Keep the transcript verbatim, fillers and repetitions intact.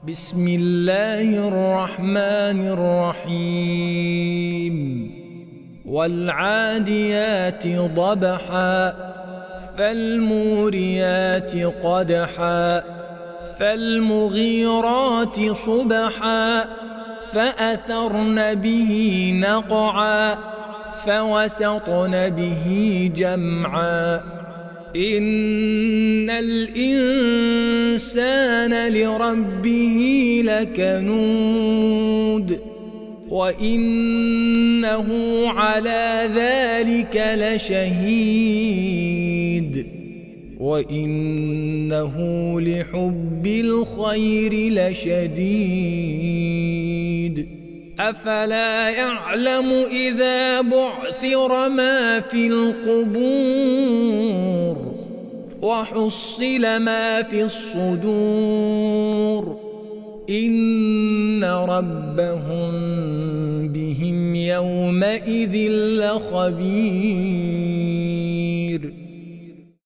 بسم الله الرحمن الرحيم والعاديات ضبحا فالموريات قدحا فالمغيرات صبحا فأثرن به نقعا فوسطن به جمعا إن الإنسان لربه لكنود وإنه على ذلك لشهيد وإنه لحب الخير لشديد أفلا يعلم إذا بعثر ما في القبور وحصل ما في الصدور إن ربهم بهم يومئذ لخبير